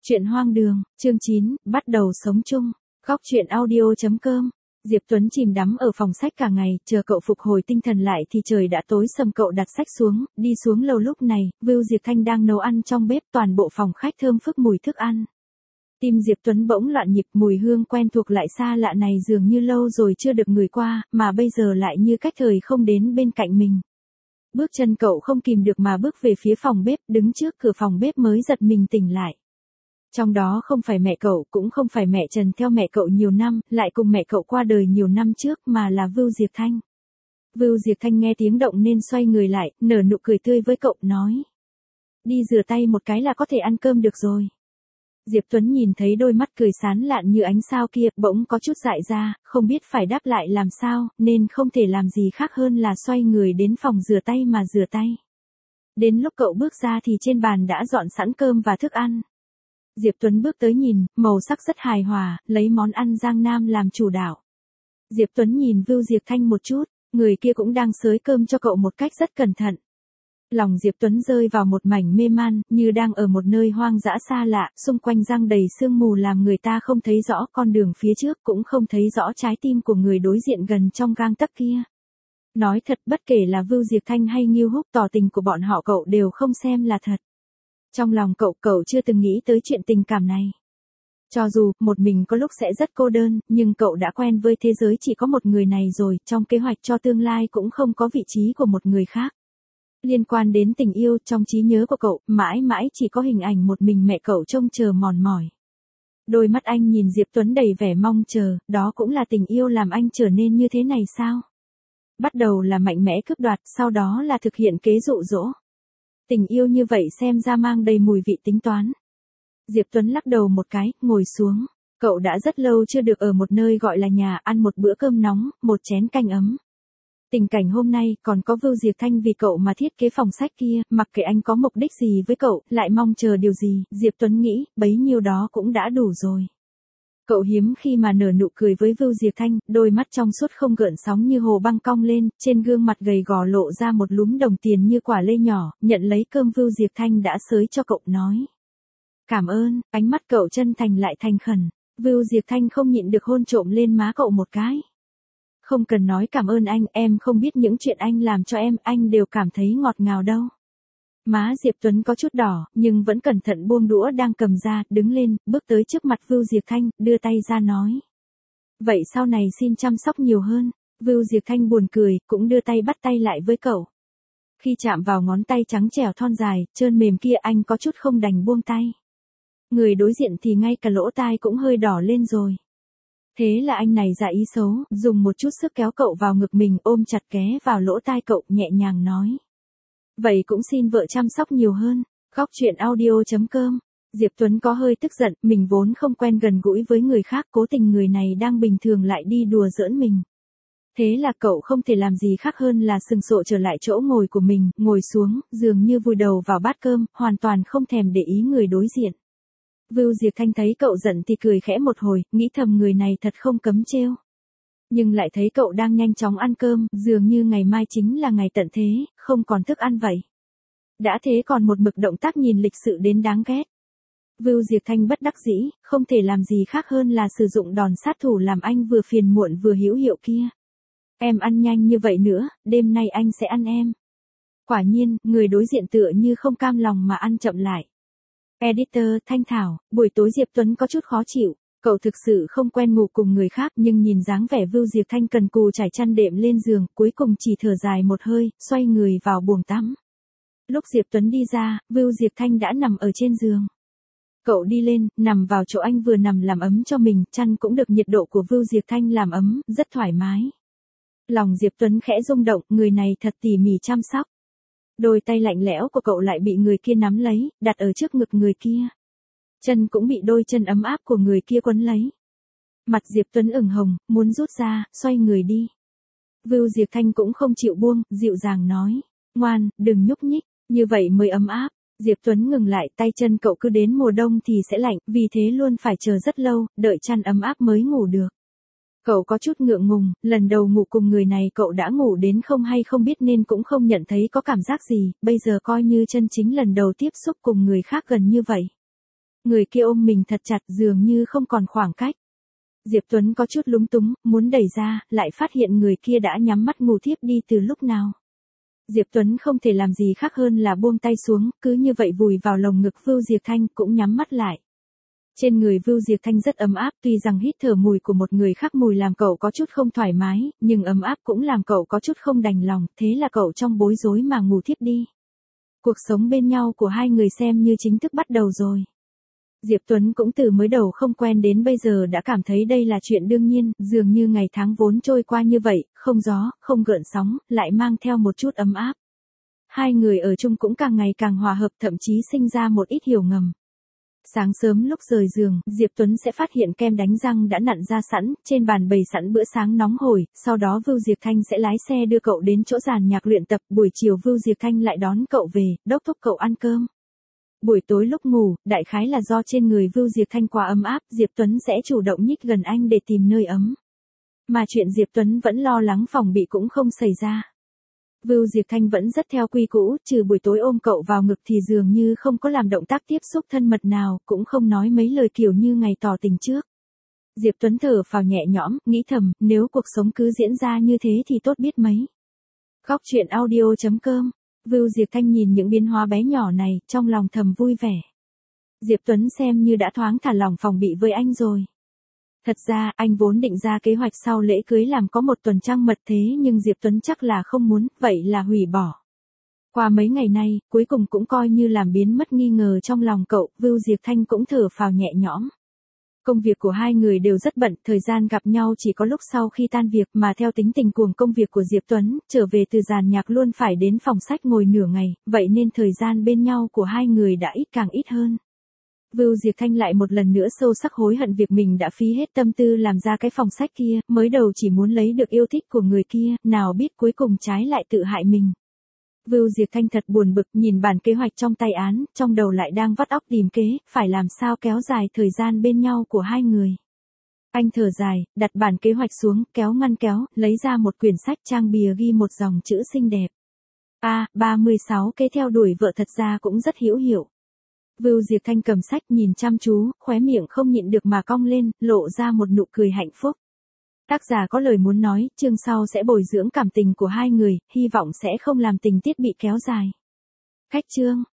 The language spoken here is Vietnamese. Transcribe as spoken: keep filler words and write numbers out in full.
Chuyện hoang đường, chương chín, bắt đầu sống chung. Góc truyện audio chấm com. Diệp Tuấn chìm đắm ở phòng sách cả ngày, chờ cậu phục hồi tinh thần lại thì trời đã tối sầm. Cậu đặt sách xuống, đi xuống lầu. Lúc này, Vưu Diệp Thanh đang nấu ăn trong bếp, toàn bộ phòng khách thơm phức mùi thức ăn. Tim Diệp Tuấn bỗng loạn nhịp, mùi hương quen thuộc lại xa lạ này dường như lâu rồi chưa được ngửi qua, mà bây giờ lại như cách thời không đến bên cạnh mình. Bước chân cậu không kìm được mà bước về phía phòng bếp, đứng trước cửa phòng bếp mới giật mình tỉnh lại. Trong đó không phải mẹ cậu, cũng không phải mẹ Trần theo mẹ cậu nhiều năm, lại cùng mẹ cậu qua đời nhiều năm trước, mà là Vưu Diệp Thanh. Vưu Diệp Thanh nghe tiếng động nên xoay người lại, nở nụ cười tươi với cậu, nói. Đi rửa tay một cái là có thể ăn cơm được rồi. Diệp Tuấn nhìn thấy đôi mắt cười sán lạn như ánh sao kia, bỗng có chút dại ra, không biết phải đáp lại làm sao, nên không thể làm gì khác hơn là xoay người đến phòng rửa tay mà rửa tay. Đến lúc cậu bước ra thì trên bàn đã dọn sẵn cơm và thức ăn. Diệp Tuấn bước tới nhìn, màu sắc rất hài hòa, lấy món ăn Giang Nam làm chủ đạo. Diệp Tuấn nhìn Vưu Diệp Thanh một chút, người kia cũng đang xới cơm cho cậu một cách rất cẩn thận. Lòng Diệp Tuấn rơi vào một mảnh mê man, như đang ở một nơi hoang dã xa lạ, xung quanh giăng đầy sương mù làm người ta không thấy rõ con đường phía trước, cũng không thấy rõ trái tim của người đối diện gần trong gang tấc kia. Nói thật, bất kể là Vưu Diệp Thanh hay Ngưu Húc, tỏ tình của bọn họ cậu đều không xem là thật. Trong lòng cậu, cậu chưa từng nghĩ tới chuyện tình cảm này. Cho dù, một mình có lúc sẽ rất cô đơn, nhưng cậu đã quen với thế giới chỉ có một người này rồi, trong kế hoạch cho tương lai cũng không có vị trí của một người khác. Liên quan đến tình yêu, trong trí nhớ của cậu, mãi mãi chỉ có hình ảnh một mình mẹ cậu trông chờ mòn mỏi. Đôi mắt anh nhìn Diệp Tuấn đầy vẻ mong chờ, đó cũng là tình yêu làm anh trở nên như thế này sao? Bắt đầu là mạnh mẽ cướp đoạt, sau đó là thực hiện kế dụ dỗ. Tình yêu như vậy xem ra mang đầy mùi vị tính toán. Diệp Tuấn lắc đầu một cái, ngồi xuống. Cậu đã rất lâu chưa được ở một nơi gọi là nhà, ăn một bữa cơm nóng, một chén canh ấm. Tình cảnh hôm nay, còn có Vưu Diệp Thanh vì cậu mà thiết kế phòng sách kia, mặc kệ anh có mục đích gì với cậu, lại mong chờ điều gì, Diệp Tuấn nghĩ, bấy nhiêu đó cũng đã đủ rồi. Cậu hiếm khi mà nở nụ cười với Vưu Diệp Thanh, đôi mắt trong suốt không gợn sóng như hồ băng cong lên, trên gương mặt gầy gò lộ ra một lúm đồng tiền như quả lê nhỏ, nhận lấy cơm Vưu Diệp Thanh đã xới cho cậu, nói. Cảm ơn, ánh mắt cậu chân thành lại thành khẩn. Vưu Diệp Thanh không nhịn được hôn trộm lên má cậu một cái. Không cần nói cảm ơn anh, em không biết những chuyện anh làm cho em, anh đều cảm thấy ngọt ngào đâu. Má Diệp Tuấn có chút đỏ, nhưng vẫn cẩn thận buông đũa đang cầm ra, đứng lên, bước tới trước mặt Vưu Diệp Thanh, đưa tay ra nói. Vậy sau này xin chăm sóc nhiều hơn. Vưu Diệp Thanh buồn cười, cũng đưa tay bắt tay lại với cậu. Khi chạm vào ngón tay trắng trẻo thon dài, trơn mềm kia, anh có chút không đành buông tay. Người đối diện thì ngay cả lỗ tai cũng hơi đỏ lên rồi. Thế là anh này ra ý xấu, dùng một chút sức kéo cậu vào ngực mình, ôm chặt ké vào lỗ tai cậu, nhẹ nhàng nói. Vậy cũng xin vợ chăm sóc nhiều hơn. Góc truyện audio chấm com. Diệp Tuấn có hơi tức giận, mình vốn không quen gần gũi với người khác, cố tình người này đang bình thường lại đi đùa giỡn mình. Thế là cậu không thể làm gì khác hơn là sừng sộ trở lại chỗ ngồi của mình, ngồi xuống, dường như vùi đầu vào bát cơm, hoàn toàn không thèm để ý người đối diện. Vưu Diệp Thanh thấy cậu giận thì cười khẽ một hồi, nghĩ thầm người này thật không cấm trêu. Nhưng lại thấy cậu đang nhanh chóng ăn cơm, dường như ngày mai chính là ngày tận thế, không còn thức ăn vậy. Đã thế còn một mực động tác nhìn lịch sự đến đáng ghét. Vưu Diệp Thanh bất đắc dĩ, không thể làm gì khác hơn là sử dụng đòn sát thủ làm anh vừa phiền muộn vừa hữu hiệu kia. Em ăn nhanh như vậy nữa, đêm nay anh sẽ ăn em. Quả nhiên, người đối diện tựa như không cam lòng mà ăn chậm lại. Editor, Thanh Thảo, buổi tối Diệp Tuấn có chút khó chịu. Cậu thực sự không quen ngủ cùng người khác, nhưng nhìn dáng vẻ Vưu Diệp Thanh cần cù trải chăn đệm lên giường, cuối cùng chỉ thở dài một hơi, xoay người vào buồng tắm. Lúc Diệp Tuấn đi ra, Vưu Diệp Thanh đã nằm ở trên giường. Cậu đi lên, nằm vào chỗ anh vừa nằm làm ấm cho mình, chăn cũng được nhiệt độ của Vưu Diệp Thanh làm ấm, rất thoải mái. Lòng Diệp Tuấn khẽ rung động, người này thật tỉ mỉ chăm sóc. Đôi tay lạnh lẽo của cậu lại bị người kia nắm lấy, đặt ở trước ngực người kia. Chân cũng bị đôi chân ấm áp của người kia quấn lấy. Mặt Diệp Tuấn ửng hồng, muốn rút ra, xoay người đi. Vưu Diệp Thanh cũng không chịu buông, dịu dàng nói. Ngoan, đừng nhúc nhích, như vậy mới ấm áp. Diệp Tuấn ngừng lại, tay chân cậu cứ đến mùa đông thì sẽ lạnh, vì thế luôn phải chờ rất lâu, đợi chăn ấm áp mới ngủ được. Cậu có chút ngượng ngùng, lần đầu ngủ cùng người này cậu đã ngủ đến không hay không biết nên cũng không nhận thấy có cảm giác gì, bây giờ coi như chân chính lần đầu tiếp xúc cùng người khác gần như vậy. Người kia ôm mình thật chặt dường như không còn khoảng cách. Diệp Tuấn có chút lúng túng, muốn đẩy ra, lại phát hiện người kia đã nhắm mắt ngủ thiếp đi từ lúc nào. Diệp Tuấn không thể làm gì khác hơn là buông tay xuống, cứ như vậy vùi vào lồng ngực Vưu Diệp Thanh cũng nhắm mắt lại. Trên người Vưu Diệp Thanh rất ấm áp, tuy rằng hít thở mùi của một người khác mùi làm cậu có chút không thoải mái, nhưng ấm áp cũng làm cậu có chút không đành lòng, thế là cậu trong bối rối mà ngủ thiếp đi. Cuộc sống bên nhau của hai người xem như chính thức bắt đầu rồi. Diệp Tuấn cũng từ mới đầu không quen đến bây giờ đã cảm thấy đây là chuyện đương nhiên, dường như ngày tháng vốn trôi qua như vậy, không gió, không gợn sóng, lại mang theo một chút ấm áp. Hai người ở chung cũng càng ngày càng hòa hợp, thậm chí sinh ra một ít hiểu ngầm. Sáng sớm lúc rời giường, Diệp Tuấn sẽ phát hiện kem đánh răng đã nặn ra sẵn, trên bàn bày sẵn bữa sáng nóng hổi, sau đó Vưu Diệp Thanh sẽ lái xe đưa cậu đến chỗ giàn nhạc luyện tập, buổi chiều Vưu Diệp Thanh lại đón cậu về, đốc thúc cậu ăn cơm. Buổi tối lúc ngủ, đại khái là do trên người Vưu Diệp Thanh quá ấm áp, Diệp Tuấn sẽ chủ động nhích gần anh để tìm nơi ấm. Mà chuyện Diệp Tuấn vẫn lo lắng phòng bị cũng không xảy ra. Vưu Diệp Thanh vẫn rất theo quy cũ, trừ buổi tối ôm cậu vào ngực thì dường như không có làm động tác tiếp xúc thân mật nào, cũng không nói mấy lời kiểu như ngày tỏ tình trước. Diệp Tuấn thở phào nhẹ nhõm, nghĩ thầm, nếu cuộc sống cứ diễn ra như thế thì tốt biết mấy. Góc truyện audio chấm com. Vưu Diệp Thanh nhìn những biến hóa bé nhỏ này, trong lòng thầm vui vẻ. Diệp Tuấn xem như đã thoáng thả lỏng phòng bị với anh rồi. Thật ra, anh vốn định ra kế hoạch sau lễ cưới làm có một tuần trăng mật thế nhưng Diệp Tuấn chắc là không muốn, vậy là hủy bỏ. Qua mấy ngày nay, cuối cùng cũng coi như làm biến mất nghi ngờ trong lòng cậu, Vưu Diệp Thanh cũng thở phào nhẹ nhõm. Công việc của hai người đều rất bận, thời gian gặp nhau chỉ có lúc sau khi tan việc mà theo tính tình cuồng công việc của Diệp Tuấn, trở về từ giàn nhạc luôn phải đến phòng sách ngồi nửa ngày, vậy nên thời gian bên nhau của hai người đã ít càng ít hơn. Vưu Diệp Thanh lại một lần nữa sâu sắc hối hận việc mình đã phí hết tâm tư làm ra cái phòng sách kia, mới đầu chỉ muốn lấy được yêu thích của người kia, nào biết cuối cùng trái lại tự hại mình. Vưu Diệp Thanh thật buồn bực nhìn bản kế hoạch trong tay án, trong đầu lại đang vắt óc tìm kế, phải làm sao kéo dài thời gian bên nhau của hai người. Anh thở dài, đặt bản kế hoạch xuống, kéo ngăn kéo, lấy ra một quyển sách trang bìa ghi một dòng chữ xinh đẹp. A, ba mươi sáu kế theo đuổi vợ thật ra cũng rất hữu hiệu. Vưu Diệp Thanh cầm sách nhìn chăm chú, khóe miệng không nhịn được mà cong lên, lộ ra một nụ cười hạnh phúc. Tác giả có lời muốn nói, chương sau sẽ bồi dưỡng cảm tình của hai người, hy vọng sẽ không làm tình tiết bị kéo dài. Khách chương